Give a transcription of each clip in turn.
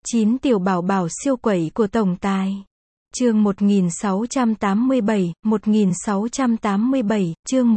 9 tiểu bảo bảo siêu quẩy của tổng tài. Chương 1687, 1687, chương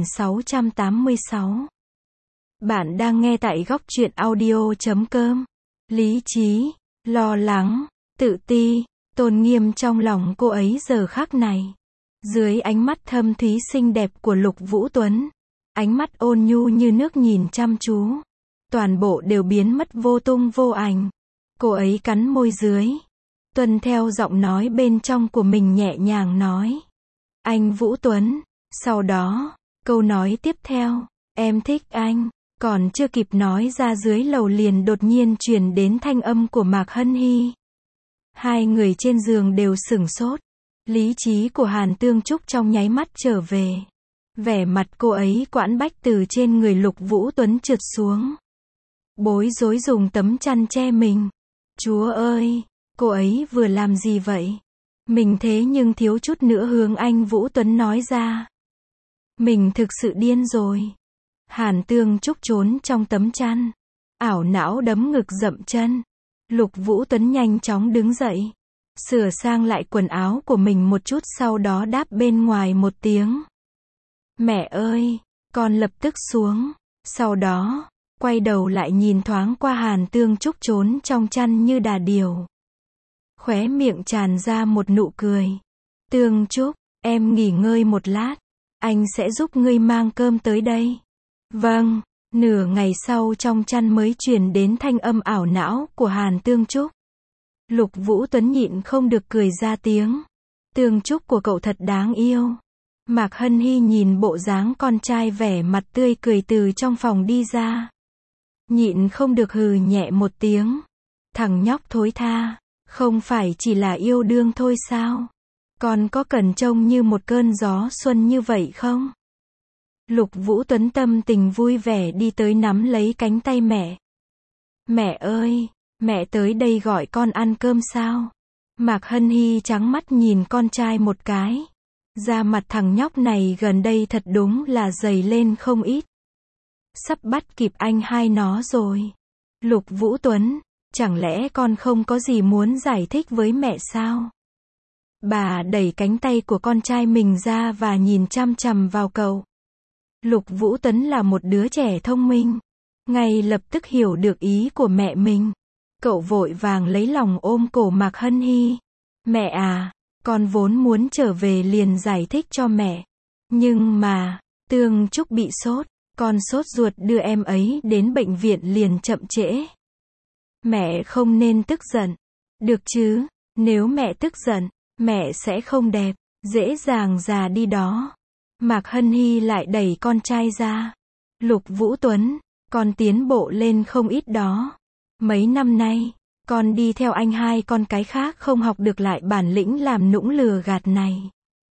1686. Bạn đang nghe tại góc truyện audio.com. Lý trí, lo lắng, tự ti, tôn nghiêm trong lòng cô ấy giờ khắc này. Dưới ánh mắt thâm thúy xinh đẹp của Lục Vũ Tuấn, ánh mắt ôn nhu như nước nhìn chăm chú, toàn bộ đều biến mất vô tung vô ảnh. Cô ấy cắn môi dưới, tuân theo giọng nói bên trong của mình nhẹ nhàng nói. Anh Vũ Tuấn. Sau đó, câu nói tiếp theo, em thích anh, còn chưa kịp nói ra dưới lầu liền đột nhiên truyền đến thanh âm của Mạc Hân Hy. Hai người trên giường đều sửng sốt. Lý trí của Hàn Tương Trúc trong nháy mắt trở về. Vẻ mặt cô ấy quãn bách từ trên người Lục Vũ Tuấn trượt xuống. Bối rối dùng tấm chăn che mình. Chúa ơi, cô ấy vừa làm gì vậy? Mình thế nhưng thiếu chút nữa hướng anh Vũ Tuấn nói ra. Mình thực sự điên rồi. Hàn Tương Trúc trốn trong tấm chăn, ảo não đấm ngực dậm chân. Lục Vũ Tuấn nhanh chóng đứng dậy, sửa sang lại quần áo của mình một chút, sau đó đáp bên ngoài một tiếng. Mẹ ơi, con lập tức xuống. Sau đó, quay đầu lại nhìn thoáng qua Hàn Tương Trúc trốn trong chăn như đà điểu. Khóe miệng tràn ra một nụ cười. Tương Trúc, em nghỉ ngơi một lát, anh sẽ giúp ngươi mang cơm tới đây. Vâng. Nửa ngày sau trong chăn mới truyền đến thanh âm ảo não của Hàn Tương Trúc. Lục Vũ Tuấn nhịn không được cười ra tiếng. Tương Trúc của cậu thật đáng yêu. Mạc Hân Hy nhìn bộ dáng con trai vẻ mặt tươi cười từ trong phòng đi ra. Nhịn không được hừ nhẹ một tiếng. Thằng nhóc thối tha, không phải chỉ là yêu đương thôi sao? Còn có cần trông như một cơn gió xuân như vậy không? Lục Vũ Tuấn tâm tình vui vẻ đi tới nắm lấy cánh tay mẹ. Mẹ ơi, mẹ tới đây gọi con ăn cơm sao? Mạc Hân Hy trắng mắt nhìn con trai một cái. Da mặt thằng nhóc này gần đây thật đúng là dày lên không ít. Sắp bắt kịp anh hai nó rồi. Lục Vũ Tuấn, chẳng lẽ con không có gì muốn giải thích với mẹ sao? Bà đẩy cánh tay của con trai mình ra và nhìn chăm chằm vào cậu. Lục Vũ Tuấn là một đứa trẻ thông minh, ngay lập tức hiểu được ý của mẹ mình. Cậu vội vàng lấy lòng ôm cổ Mạc Hân Hy. Mẹ à, con vốn muốn trở về liền giải thích cho mẹ. Nhưng mà, Tương Trúc bị sốt, con sốt ruột đưa em ấy đến bệnh viện liền chậm trễ. Mẹ không nên tức giận. Được chứ, nếu mẹ tức giận, mẹ sẽ không đẹp, dễ dàng già đi đó. Mạc Hân Hy lại đẩy con trai ra. Lục Vũ Tuấn, con tiến bộ lên không ít đó. Mấy năm nay, con đi theo anh hai con cái khác không học được lại bản lĩnh làm nũng lừa gạt này.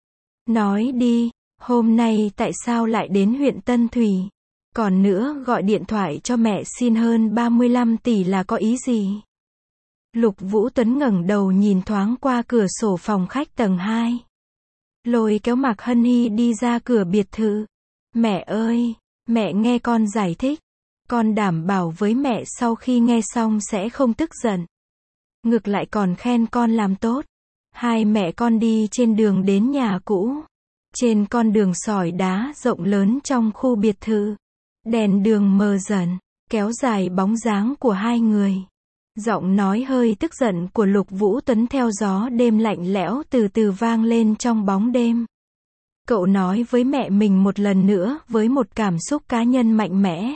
Nói đi, hôm nay tại sao lại đến huyện Tân Thủy? Còn nữa gọi điện thoại cho mẹ xin hơn 35 tỷ là có ý gì? Lục Vũ Tuấn ngẩng đầu nhìn thoáng qua cửa sổ phòng khách tầng 2. Lôi kéo Mạc Hân Hy đi ra cửa biệt thự. Mẹ ơi, mẹ nghe con giải thích. Con đảm bảo với mẹ sau khi nghe xong sẽ không tức giận. Ngược lại còn khen con làm tốt. Hai mẹ con đi trên đường đến nhà cũ. Trên con đường sỏi đá rộng lớn trong khu biệt thự. Đèn đường mờ dần, kéo dài bóng dáng của hai người. Giọng nói hơi tức giận của Lục Vũ Tuấn theo gió đêm lạnh lẽo từ từ vang lên trong bóng đêm. Cậu nói với mẹ mình một lần nữa với một cảm xúc cá nhân mạnh mẽ.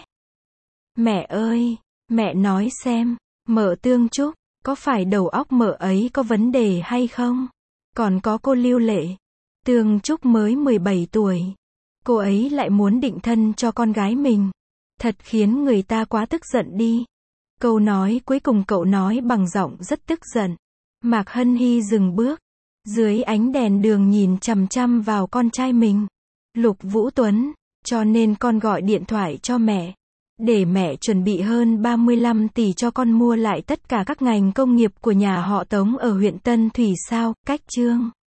Mẹ ơi, mẹ nói xem, mợ Tương Trúc, có phải đầu óc mợ ấy có vấn đề hay không? Còn có cô Lưu Lệ. Tương Trúc mới 17 tuổi. Cô ấy lại muốn định thân cho con gái mình. Thật khiến người ta quá tức giận đi. Câu nói cuối cùng cậu nói bằng giọng rất tức giận. Mạc Hân Hy dừng bước. Dưới ánh đèn đường nhìn chằm chằm vào con trai mình. Lục Vũ Tuấn, cho nên con gọi điện thoại cho mẹ. Để mẹ chuẩn bị hơn 35 tỷ cho con mua lại tất cả các ngành công nghiệp của nhà họ Tống ở huyện Tân Thủy sao? Cách chương